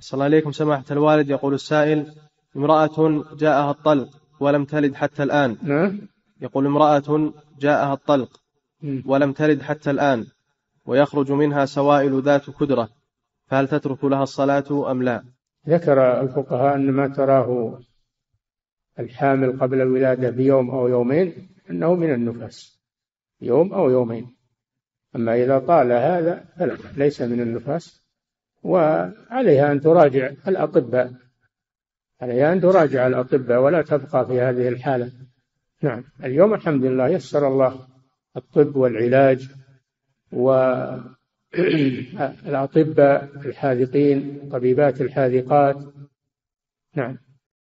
صلى الله عليكم سماحة الوالد. يقول السائل: امرأة جاءها الطلق ولم تلد حتى الآن. يقول: امرأة جاءها الطلق ولم تلد حتى الآن ويخرج منها سوائل ذات كدرة، فهل تترك لها الصلاة أم لا؟ ذكر الفقهاء أن ما تراه الحامل قبل الولادة بيوم أو يومين أنه من النفاس، يوم أو يومين. أما إذا طال هذا فلا، ليس من النفاس، وعليها أن تراجع الأطباء، عليها أن تراجع الأطباء ولا تبقى في هذه الحالة. نعم، اليوم الحمد لله يسر الله الطب والعلاج والأطباء الحاذقين، طبيبات الحاذقات. نعم.